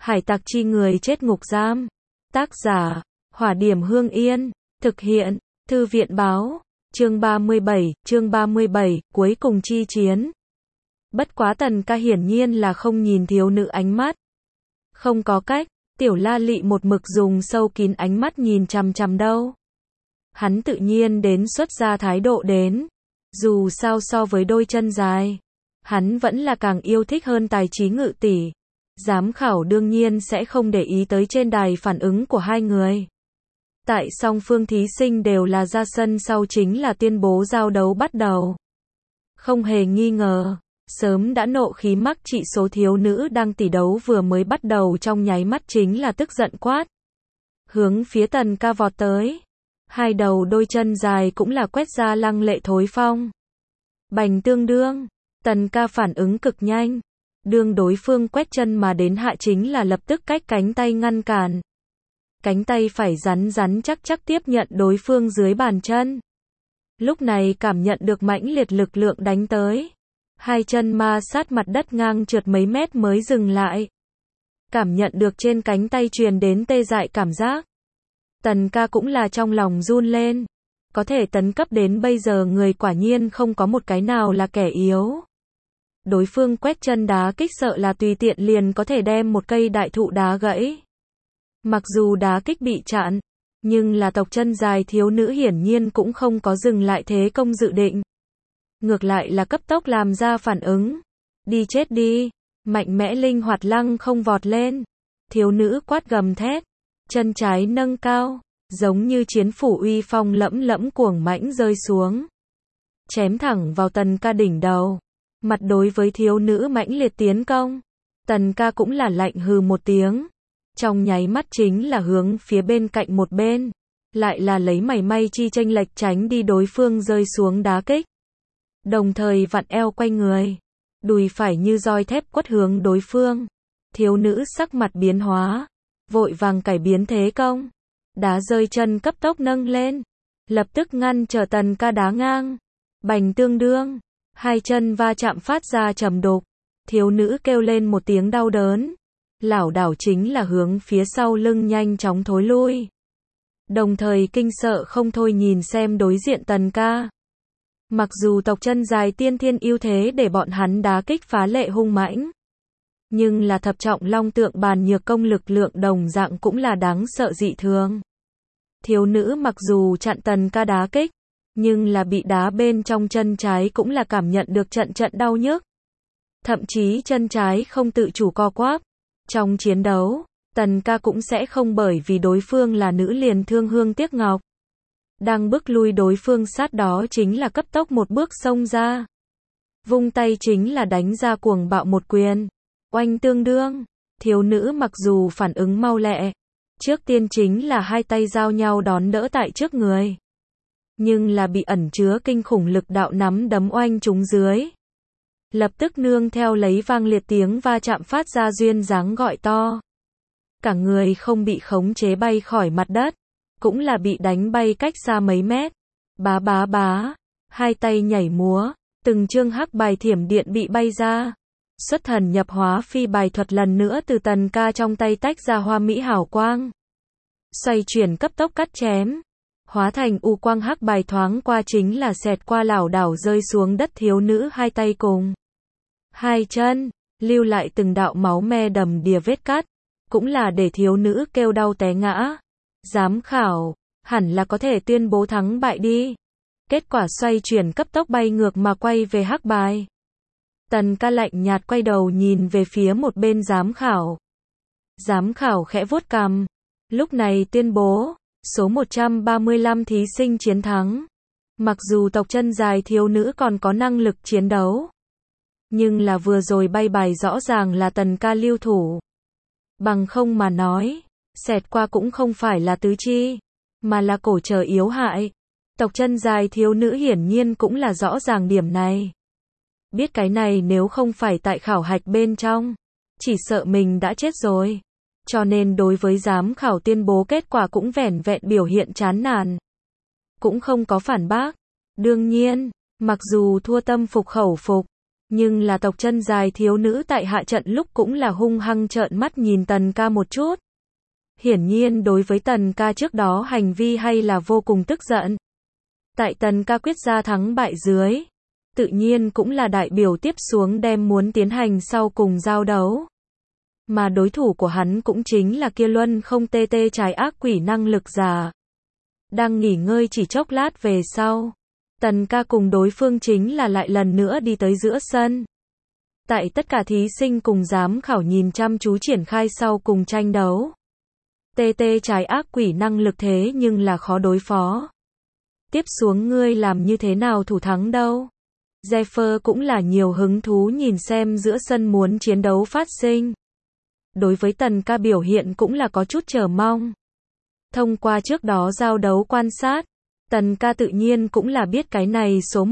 Hải tặc chi người chết ngục giam. Tác giả, Hỏa Điểm Hương Yên. Thực hiện, Thư viện báo. Chương 37, cuối cùng chi chiến. Bất quá Tần Ca hiển nhiên là không nhìn thiếu nữ ánh mắt. Không có cách, Tiểu La Lị một mực dùng sâu kín ánh mắt nhìn chằm chằm đâu. Hắn tự nhiên đến xuất ra thái độ đến. Dù sao so với đôi chân dài, hắn vẫn là càng yêu thích hơn Tài Trí Ngự tỷ. Giám khảo đương nhiên sẽ không để ý tới trên đài phản ứng của hai người. Tại song phương thí sinh đều là ra sân sau chính là tuyên bố giao đấu bắt đầu. Không hề nghi ngờ, sớm đã nộ khí mắc trị số thiếu nữ đang tỷ đấu vừa mới bắt đầu trong nháy mắt chính là tức giận quát. Hướng phía Tần Ca vọt tới. Hai đầu đôi chân dài cũng là quét ra lăng lệ thối phong. Bành tương đương, Tần Ca phản ứng cực nhanh. Đương đối phương quét chân mà đến hạ chính là lập tức cách cánh tay ngăn cản. Cánh tay phải rắn rắn chắc chắc tiếp nhận đối phương dưới bàn chân. Lúc này cảm nhận được mãnh liệt lực lượng đánh tới. Hai chân ma sát mặt đất ngang trượt mấy mét mới dừng lại. Cảm nhận được trên cánh tay truyền đến tê dại cảm giác. Tần Ca cũng là trong lòng run lên. Có thể tấn cấp đến bây giờ người quả nhiên không có một cái nào là kẻ yếu. Đối phương quét chân đá kích sợ là tùy tiện liền có thể đem một cây đại thụ đá gãy. Mặc dù đá kích bị chặn, nhưng là tộc chân dài thiếu nữ hiển nhiên cũng không có dừng lại thế công dự định. Ngược lại là cấp tốc làm ra phản ứng. Đi chết đi, mạnh mẽ linh hoạt lăng không vọt lên. Thiếu nữ quát gầm thét, chân trái nâng cao, giống như chiến phủ uy phong lẫm lẫm cuồng mãnh rơi xuống. Chém thẳng vào Tần Ca đỉnh đầu. Mặt đối với thiếu nữ mãnh liệt tiến công, Tần Ca cũng là lạnh hừ một tiếng. Trong nháy mắt chính là hướng phía bên cạnh một bên, lại là lấy mảy may chi chênh lệch tránh đi đối phương rơi xuống đá kích. Đồng thời vặn eo quay người, đùi phải như roi thép quất hướng đối phương. Thiếu nữ sắc mặt biến hóa, vội vàng cải biến thế công. Đá rơi chân cấp tốc nâng lên, lập tức ngăn trở Tần Ca đá ngang. Bành tương đương, hai chân va chạm phát ra trầm đục. Thiếu nữ kêu lên một tiếng đau đớn, lảo đảo chính là hướng phía sau lưng nhanh chóng thối lui. Đồng thời kinh sợ không thôi nhìn xem đối diện Tần Ca. Mặc dù tộc chân dài tiên thiên ưu thế để bọn hắn đá kích phá lệ hung mãnh, nhưng là thập trọng long tượng bàn nhược công lực lượng đồng dạng cũng là đáng sợ dị thường. Thiếu nữ mặc dù chặn Tần Ca đá kích, nhưng là bị đá bên trong chân trái cũng là cảm nhận được trận trận đau nhức. Thậm chí chân trái không tự chủ co quắp. Trong chiến đấu, Tần Ca cũng sẽ không bởi vì đối phương là nữ liền thương hương tiếc ngọc. Đang bức lui đối phương sát đó chính là cấp tốc một bước xông ra. Vung tay chính là đánh ra cuồng bạo một quyền. Oanh tương đương, thiếu nữ mặc dù phản ứng mau lẹ, trước tiên chính là hai tay giao nhau đón đỡ tại trước người. Nhưng là bị ẩn chứa kinh khủng lực đạo nắm đấm oanh trúng dưới. Lập tức nương theo lấy vang liệt tiếng va chạm phát ra duyên dáng gọi to. Cả người không bị khống chế bay khỏi mặt đất, cũng là bị đánh bay cách xa mấy mét. Bá bá bá, hai tay nhảy múa, từng chương hắc bài thiểm điện bị bay ra. Xuất thần nhập hóa phi bài thuật lần nữa từ Tần Ca trong tay tách ra hoa mỹ hào quang. Xoay chuyển cấp tốc cắt chém. Hóa thành u quang hắc bài thoáng qua chính là xẹt qua lảo đảo rơi xuống đất thiếu nữ hai tay cùng. Hai chân, lưu lại từng đạo máu me đầm đìa vết cắt, cũng là để thiếu nữ kêu đau té ngã. Giám khảo, hẳn là có thể tuyên bố thắng bại đi. Kết quả xoay chuyển cấp tốc bay ngược mà quay về hắc bài. Tần Ca lạnh nhạt quay đầu nhìn về phía một bên giám khảo. Giám khảo khẽ vuốt cằm, lúc này tuyên bố, số 135 thí sinh chiến thắng. Mặc dù tộc chân dài thiếu nữ còn có năng lực chiến đấu, nhưng là vừa rồi bay bài rõ ràng là Tần Ca lưu thủ. Bằng không mà nói, xẹt qua cũng không phải là tứ chi, mà là cổ trở yếu hại. Tộc chân dài thiếu nữ hiển nhiên cũng là rõ ràng điểm này. Biết cái này nếu không phải tại khảo hạch bên trong, chỉ sợ mình đã chết rồi. Cho nên đối với giám khảo tuyên bố kết quả cũng vẻn vẹn biểu hiện chán nản. Cũng không có phản bác. Đương nhiên, mặc dù thua tâm phục khẩu phục, Nhưng là tộc chân dài thiếu nữ tại hạ trận lúc cũng là hung hăng trợn mắt nhìn Tần ca một chút. Hiển nhiên đối với Tần ca trước đó hành vi hay là vô cùng tức giận. Tại Tần ca quyết ra thắng bại dưới, tự nhiên cũng là đại biểu tiếp xuống đem muốn tiến hành sau cùng giao đấu. Mà đối thủ của hắn cũng chính là kia luân không tê tê trái ác quỷ năng lực giả. Đang nghỉ ngơi chỉ chốc lát về sau, Tần ca cùng đối phương chính là lại lần nữa đi tới giữa sân. Tại tất cả thí sinh cùng giám khảo nhìn chăm chú triển khai sau cùng tranh đấu. Tê tê trái ác quỷ năng lực thế nhưng là khó đối phó. Tiếp xuống ngươi làm như thế nào thủ thắng đâu? Zephyr cũng là nhiều hứng thú nhìn xem giữa sân muốn chiến đấu phát sinh. Đối với Tần ca biểu hiện cũng là có chút chờ mong. Thông qua trước đó giao đấu quan sát, Tần ca tự nhiên cũng là biết cái này số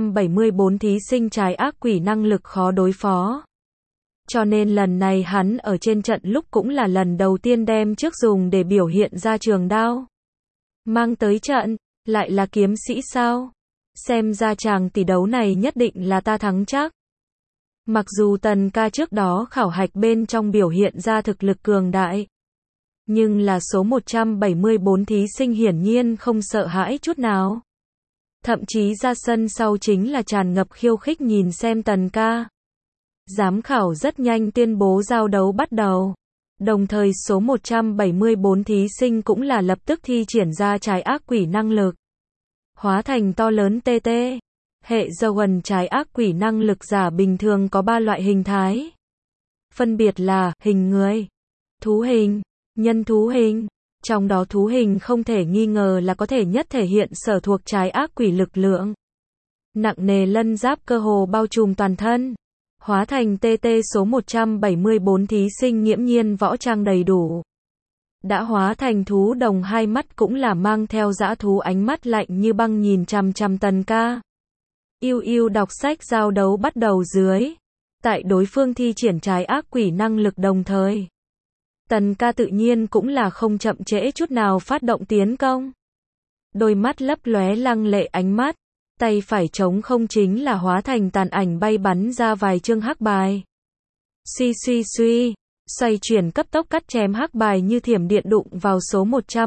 174 thí sinh trái ác quỷ năng lực khó đối phó. Cho nên lần này hắn ở trên trận lúc cũng là lần đầu tiên đem trước dùng để biểu hiện ra trường đao. Mang tới trận, lại là kiếm sĩ sao? Xem ra chàng tỷ đấu này nhất định là ta thắng chắc. Mặc dù Tần ca trước đó khảo hạch bên trong biểu hiện ra thực lực cường đại, nhưng là số 174 thí sinh hiển nhiên không sợ hãi chút nào. Thậm chí ra sân sau chính là tràn ngập khiêu khích nhìn xem Tần ca. Giám khảo rất nhanh tuyên bố giao đấu bắt đầu. Đồng thời số 174 thí sinh cũng là lập tức thi triển ra trái ác quỷ năng lực. Hóa thành to lớn TT. Hệ Zoan trái ác quỷ năng lực giả bình thường có 3 loại hình thái. Phân biệt là hình người, thú hình, nhân thú hình. Trong đó thú hình không thể nghi ngờ là có thể nhất thể hiện sở thuộc trái ác quỷ lực lượng. Nặng nề lân giáp cơ hồ bao trùm toàn thân. Hóa thành TT số 174 thí sinh nghiễm nhiên võ trang đầy đủ. Đã hóa thành thú đồng hai mắt cũng là mang theo dã thú ánh mắt lạnh như băng nhìn chằm chằm Tần ca. Yêu đọc sách giao đấu bắt đầu dưới. Tại đối phương thi triển trái ác quỷ năng lực đồng thời. Tần ca tự nhiên cũng là không chậm trễ chút nào phát động tiến công. Đôi mắt lấp lóe lăng lệ ánh mắt. Tay phải trống không chính là hóa thành tàn ảnh bay bắn ra vài chương hắc bài. Suy, xoay chuyển cấp tốc cắt chém hắc bài như thiểm điện đụng vào số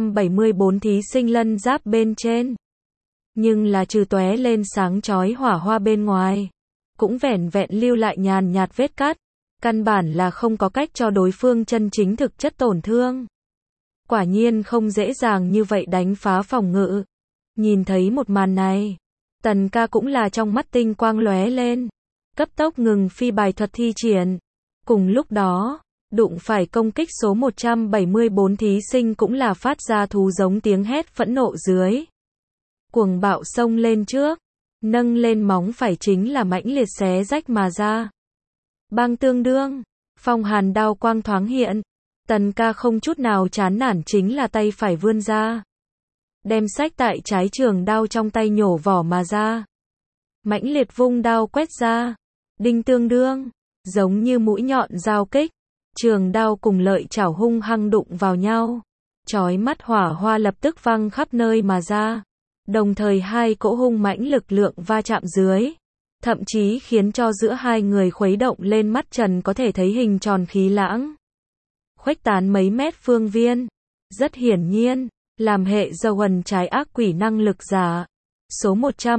174 thí sinh lân giáp bên trên. Nhưng là trừ tóe lên sáng chói hỏa hoa bên ngoài, cũng vẻn vẹn lưu lại nhàn nhạt vết cắt, căn bản là không có cách cho đối phương chân chính thực chất tổn thương. Quả nhiên không dễ dàng như vậy đánh phá phòng ngự. Nhìn thấy một màn này, Tần ca cũng là trong mắt tinh quang lóe lên, cấp tốc ngừng phi bài thuật thi triển. Cùng lúc đó, đụng phải công kích số 174 thí sinh cũng là phát ra thú giống tiếng hét phẫn nộ dưới. Cuồng bạo xông lên trước, nâng lên móng phải chính là mãnh liệt xé rách mà ra. Bang tương đương, phong hàn đao quang thoáng hiện, Tần ca không chút nào chán nản chính là tay phải vươn ra. Đem sách tại trái trường đao trong tay nhổ vỏ mà ra. Mãnh liệt vung đao quét ra. Đinh tương đương, giống như mũi nhọn giao kích. Trường đao cùng lợi chảo hung hăng đụng vào nhau. Chói mắt hỏa hoa lập tức văng khắp nơi mà ra. Đồng thời hai cỗ hung mãnh lực lượng va chạm dưới. Thậm chí khiến cho giữa hai người khuấy động lên mắt trần có thể thấy hình tròn khí lãng. Khuếch tán mấy mét phương viên. Rất hiển nhiên. Làm hệ Zoan trái ác quỷ năng lực giả. Số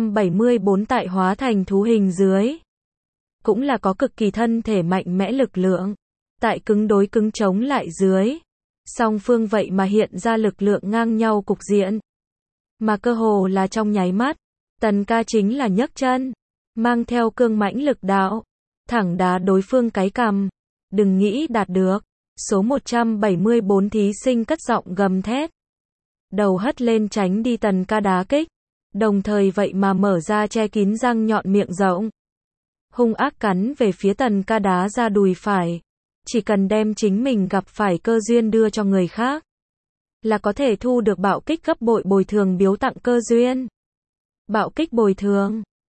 174 tại hóa thành thú hình dưới. Cũng là có cực kỳ thân thể mạnh mẽ lực lượng. Tại cứng đối cứng chống lại dưới. Song phương vậy mà hiện ra lực lượng ngang nhau cục diện. Mà cơ hồ là trong nháy mắt. Tần ca chính là nhấc chân. Mang theo cương mãnh lực đạo. Thẳng đá đối phương cái cằm. Đừng nghĩ đạt được. Số 174 thí sinh cất giọng gầm thét. Đầu hất lên tránh đi Tần ca đá kích. Đồng thời vậy mà mở ra che kín răng nhọn miệng rộng. Hung ác cắn về phía Tần ca đá ra đùi phải. Chỉ cần đem chính mình gặp phải cơ duyên đưa cho người khác. Là có thể thu được bạo kích gấp bội bồi thường biếu tặng cơ duyên. Bạo kích bồi thường.